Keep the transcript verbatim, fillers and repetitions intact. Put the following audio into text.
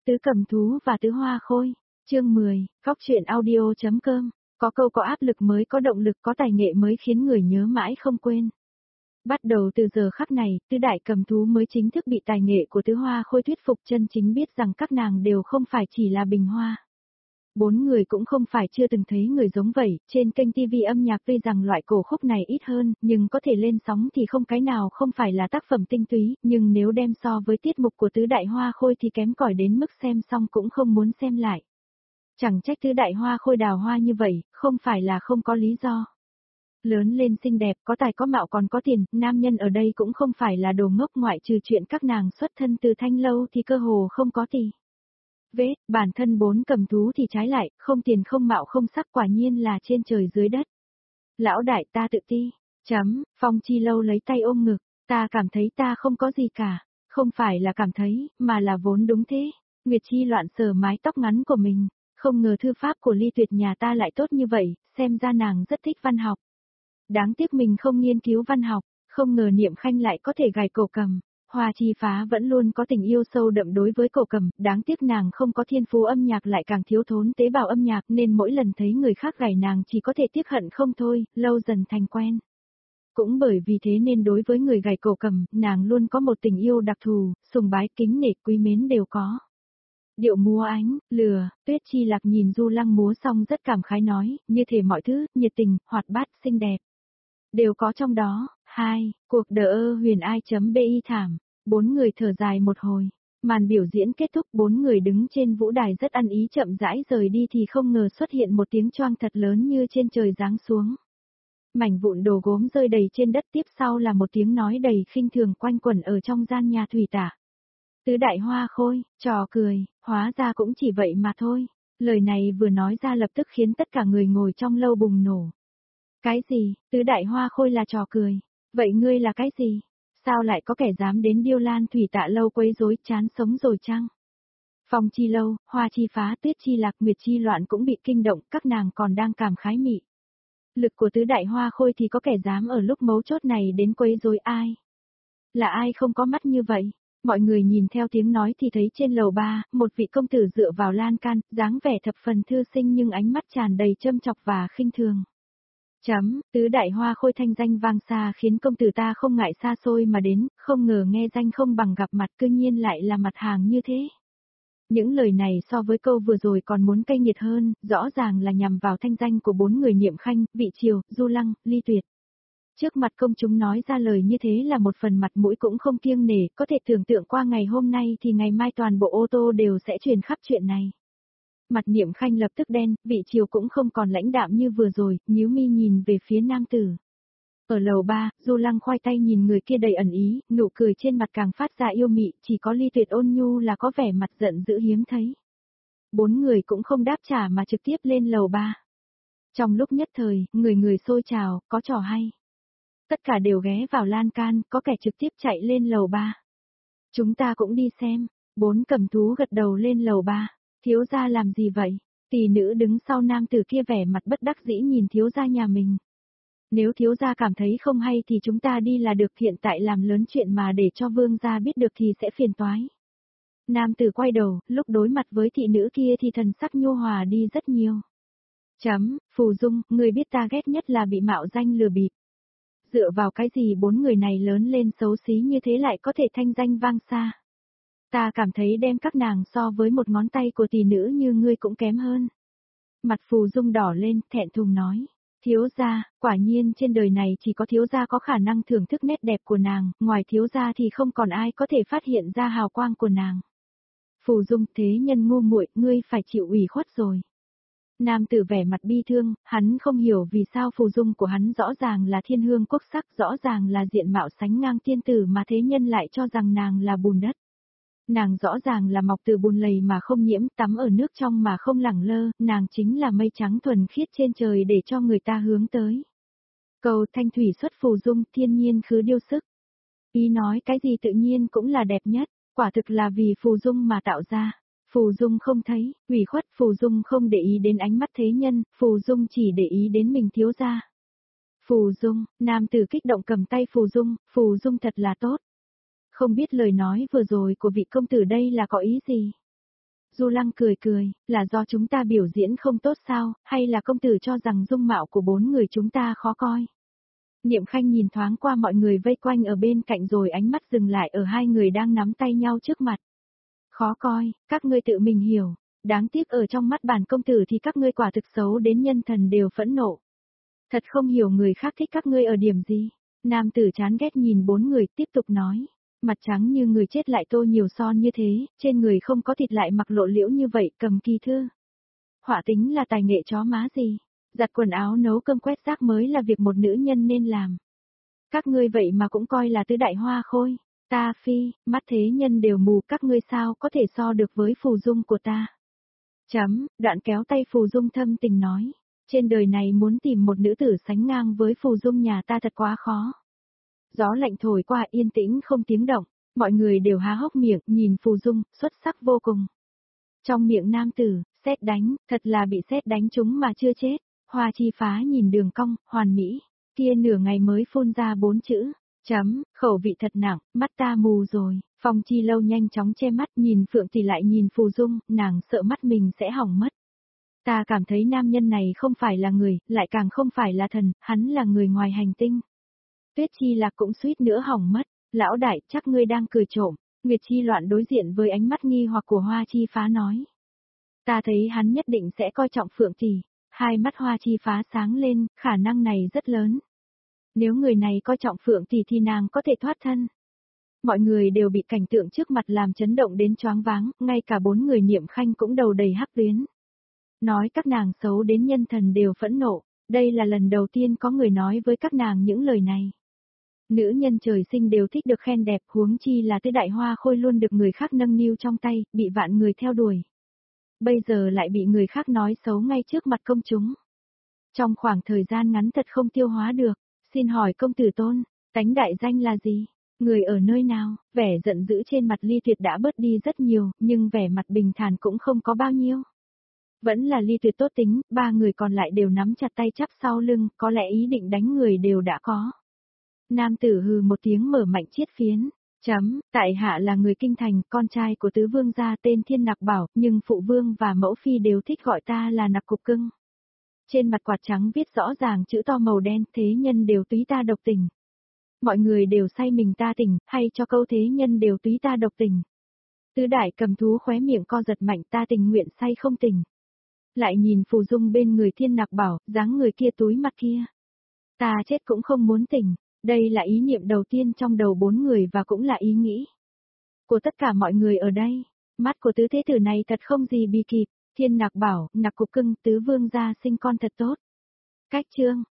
Tứ Cầm Thú và Tứ Hoa Khôi, chương mười, Góc truyện audio.com, có câu có áp lực mới có động lực, có tài nghệ mới khiến người nhớ mãi không quên. Bắt đầu từ giờ khắc này, Tứ Đại Cầm Thú mới chính thức bị tài nghệ của Tứ Hoa Khôi thuyết phục, chân chính biết rằng các nàng đều không phải chỉ là bình hoa. Bốn người cũng không phải chưa từng thấy người giống vậy, trên kênh ti vi âm nhạc tuy rằng loại cổ khúc này ít hơn, nhưng có thể lên sóng thì không cái nào không phải là tác phẩm tinh túy, nhưng nếu đem so với tiết mục của Tứ Đại Hoa Khôi thì kém cỏi đến mức xem xong cũng không muốn xem lại. Chẳng trách Tứ Đại Hoa Khôi đào hoa như vậy, không phải là không có lý do. Lớn lên xinh đẹp, có tài có mạo còn có tiền, nam nhân ở đây cũng không phải là đồ ngốc, ngoại trừ chuyện các nàng xuất thân từ Thanh Lâu thì cơ hồ không có gì. Vết, bản thân bốn cầm thú thì trái lại, không tiền không mạo không sắc, quả nhiên là trên trời dưới đất. Lão đại, ta tự ti. Chấm, Phong Chi Lâu lấy tay ôm ngực, ta cảm thấy ta không có gì cả. Không phải là cảm thấy, mà là vốn đúng thế. Nguyệt Chi loạn sờ mái tóc ngắn của mình, không ngờ thư pháp của Ly Tuyệt nhà ta lại tốt như vậy, xem ra nàng rất thích văn học. Đáng tiếc mình không nghiên cứu văn học, không ngờ Niệm Khanh lại có thể gảy cổ cầm. Hoa Chi Phá vẫn luôn có tình yêu sâu đậm đối với cổ cầm, đáng tiếc nàng không có thiên phú âm nhạc, lại càng thiếu thốn tế bào âm nhạc, nên mỗi lần thấy người khác gảy nàng chỉ có thể tiếc hận không thôi, lâu dần thành quen. Cũng bởi vì thế nên đối với người gảy cổ cầm, nàng luôn có một tình yêu đặc thù, sùng bái, kính nể, quý mến đều có. Điệu múa ánh, lừa, Tuyết Chi Lạc nhìn Du Lăng múa xong rất cảm khái nói, như thể mọi thứ, nhiệt tình, hoạt bát, xinh đẹp, đều có trong đó. Hai, cuộc đỡ huyền ai chấm bi thảm. Bốn người thở dài một hồi. Màn biểu diễn kết thúc, bốn người đứng trên vũ đài rất ăn ý chậm rãi rời đi thì không ngờ xuất hiện một tiếng choang thật lớn như trên trời giáng xuống. Mảnh vụn đồ gốm rơi đầy trên đất, tiếp sau là một tiếng nói đầy khinh thường quanh quẩn ở trong gian nhà thủy tả. Tứ Đại Hoa Khôi, trò cười, hóa ra cũng chỉ vậy mà thôi. Lời này vừa nói ra lập tức khiến tất cả người ngồi trong lâu bùng nổ. Cái gì, Tứ Đại Hoa Khôi là trò cười? Vậy ngươi là cái gì? Sao lại có kẻ dám đến Điêu Lan Thủy Tạ Lâu quấy rối, chán sống rồi chăng? Phong Chi Lâu, Hoa Chi Phá, Tuyết Chi Lạc, Nguyệt Chi Loạn cũng bị kinh động, các nàng còn đang cảm khái mị. Lực của Tứ Đại Hoa Khôi thì có kẻ dám ở lúc mấu chốt này đến quấy rối ai? Là ai không có mắt như vậy? Mọi người nhìn theo tiếng nói thì thấy trên lầu ba, một vị công tử dựa vào lan can, dáng vẻ thập phần thư sinh nhưng ánh mắt tràn đầy châm chọc và khinh thường. Chấm, Tứ Đại Hoa Khôi thanh danh vang xa khiến công tử ta không ngại xa xôi mà đến, không ngờ nghe danh không bằng gặp mặt, cư nhiên lại là mặt hàng như thế. Những lời này so với câu vừa rồi còn muốn cay nghiệt hơn, rõ ràng là nhằm vào thanh danh của bốn người Niệm Khanh, Vị Triều, Du Lăng, Ly Tuyệt. Trước mặt công chúng nói ra lời như thế là một phần mặt mũi cũng không kiêng nể, có thể tưởng tượng qua ngày hôm nay thì ngày mai toàn bộ ô tô đều sẽ truyền khắp chuyện này. Mặt Niệm Khanh lập tức đen, Vị Triều cũng không còn lãnh đạm như vừa rồi, nhíu mi nhìn về phía nam tử. Ở lầu ba, Du Lăng khoai tay nhìn người kia đầy ẩn ý, nụ cười trên mặt càng phát ra yêu mị, chỉ có Ly Tuyệt ôn nhu là có vẻ mặt giận dữ hiếm thấy. Bốn người cũng không đáp trả mà trực tiếp lên lầu ba. Trong lúc nhất thời, người người xôi trào, có trò hay. Tất cả đều ghé vào lan can, có kẻ trực tiếp chạy lên lầu ba. Chúng ta cũng đi xem. Bốn cầm thú gật đầu lên lầu ba. Thiếu gia làm gì vậy? Tỷ nữ đứng sau nam tử kia vẻ mặt bất đắc dĩ nhìn thiếu gia nhà mình. Nếu thiếu gia cảm thấy không hay thì chúng ta đi là được, hiện tại làm lớn chuyện mà để cho vương gia biết được thì sẽ phiền toái. Nam tử quay đầu, lúc đối mặt với thị nữ kia thì thần sắc nhu hòa đi rất nhiều. Chấm, Phù Dung, người biết ta ghét nhất là bị mạo danh lừa bịp. Dựa vào cái gì bốn người này lớn lên xấu xí như thế lại có thể thanh danh vang xa? Ta cảm thấy đem các nàng so với một ngón tay của tỷ nữ như ngươi cũng kém hơn. Mặt Phù Dung đỏ lên, thẹn thùng nói. Thiếu gia, quả nhiên trên đời này chỉ có thiếu gia có khả năng thưởng thức nét đẹp của nàng, ngoài thiếu gia thì không còn ai có thể phát hiện ra hào quang của nàng. Phù Dung, thế nhân ngu muội, ngươi phải chịu ủy khuất rồi. Nam tử vẻ mặt bi thương, hắn không hiểu vì sao Phù Dung của hắn rõ ràng là thiên hương quốc sắc, rõ ràng là diện mạo sánh ngang tiên tử mà thế nhân lại cho rằng nàng là bùn đất. Nàng rõ ràng là mọc từ bùn lầy mà không nhiễm, tắm ở nước trong mà không lẳng lơ, nàng chính là mây trắng thuần khiết trên trời để cho người ta hướng tới. Cầu thanh thủy xuất Phù Dung, thiên nhiên khứ điêu sức. Ý nói cái gì tự nhiên cũng là đẹp nhất, quả thực là vì Phù Dung mà tạo ra. Phù Dung không thấy, ủy khuất, Phù Dung không để ý đến ánh mắt thế nhân, Phù Dung chỉ để ý đến mình thiếu gia. Phù Dung, nam tử kích động cầm tay Phù Dung, Phù Dung thật là tốt. Không biết lời nói vừa rồi của vị công tử đây là có ý gì? Du Lăng cười cười, là do chúng ta biểu diễn không tốt sao, hay là công tử cho rằng dung mạo của bốn người chúng ta khó coi? Niệm Khanh nhìn thoáng qua mọi người vây quanh ở bên cạnh rồi ánh mắt dừng lại ở hai người đang nắm tay nhau trước mặt. Khó coi, các ngươi tự mình hiểu, đáng tiếc ở trong mắt bản công tử thì các ngươi quả thực xấu đến nhân thần đều phẫn nộ. Thật không hiểu người khác thích các ngươi ở điểm gì. Nam tử chán ghét nhìn bốn người tiếp tục nói. Mặt trắng như người chết lại tô nhiều son như thế, trên người không có thịt lại mặc lộ liễu như vậy cầm kỳ thư. Họa tính là tài nghệ chó má gì. Giặt quần áo nấu cơm quét rác mới là việc một nữ nhân nên làm. Các ngươi vậy mà cũng coi là tứ đại hoa khôi. Ta phi, mắt thế nhân đều mù, các ngươi sao có thể so được với phù dung của ta. Chấm, đoạn kéo tay phù dung thâm tình nói. Trên đời này muốn tìm một nữ tử sánh ngang với phù dung nhà ta thật quá khó. Gió lạnh thổi qua yên tĩnh không tiếng động, mọi người đều há hốc miệng nhìn phù dung, xuất sắc vô cùng. Trong miệng nam tử, sét đánh, thật là bị sét đánh trúng mà chưa chết. Hoa Chi Phá nhìn đường cong, hoàn mỹ, kia nửa ngày mới phun ra bốn chữ. Chấm, khẩu vị thật nặng, mắt ta mù rồi. Phong Chi Lâu nhanh chóng che mắt nhìn Phượng thì lại nhìn phù dung, nàng sợ mắt mình sẽ hỏng mất. Ta cảm thấy nam nhân này không phải là người, lại càng không phải là thần, hắn là người ngoài hành tinh. Tuyết Chi Lạc cũng suýt nữa hỏng mất, lão đại chắc ngươi đang cười trộm. Nguyệt Chi Loạn đối diện với ánh mắt nghi hoặc của Hoa Chi Phá nói. Ta thấy hắn nhất định sẽ coi trọng Phượng Tỷ, hai mắt Hoa Chi Phá sáng lên, khả năng này rất lớn. Nếu người này coi trọng Phượng Tỷ thì nàng có thể thoát thân. Mọi người đều bị cảnh tượng trước mặt làm chấn động đến choáng váng, ngay cả bốn người Niệm Khanh cũng đầu đầy hắc tuyến. Nói các nàng xấu đến nhân thần đều phẫn nộ, đây là lần đầu tiên có người nói với các nàng những lời này. Nữ nhân trời sinh đều thích được khen đẹp, huống chi là tứ đại hoa khôi luôn được người khác nâng niu trong tay, bị vạn người theo đuổi. Bây giờ lại bị người khác nói xấu ngay trước mặt công chúng. Trong khoảng thời gian ngắn thật không tiêu hóa được, xin hỏi công tử Tôn, tánh đại danh là gì? Người ở nơi nào? Vẻ giận dữ trên mặt Ly Tuyệt đã bớt đi rất nhiều, nhưng vẻ mặt bình thản cũng không có bao nhiêu. Vẫn là Ly Tuyệt tốt tính, ba người còn lại đều nắm chặt tay chắp sau lưng, có lẽ ý định đánh người đều đã có. Nam tử hừ một tiếng mở mạnh chiết phiến. Chấm, tại hạ là người kinh thành, con trai của tứ vương gia tên Thiên Nặc Bảo, nhưng phụ vương và mẫu phi đều thích gọi ta là Nặc Cục Cưng. Trên mặt quạt trắng viết rõ ràng chữ to màu đen, thế nhân đều túy ta độc tình. Mọi người đều say mình ta tình, hay cho câu thế nhân đều túy ta độc tình. Tứ đại cầm thú khóe miệng co giật mạnh, ta tình nguyện say không tình. Lại nhìn phù dung bên người Thiên Nặc Bảo, dáng người kia túi mặt kia. Ta chết cũng không muốn tỉnh. Đây là ý niệm đầu tiên trong đầu bốn người và cũng là ý nghĩ của tất cả mọi người ở đây. Mắt của tứ thế tử này thật không gì bi kịp. Thiên Nặc Bảo, Nặc Cục Cưng, tứ vương gia sinh con thật tốt. Cách chương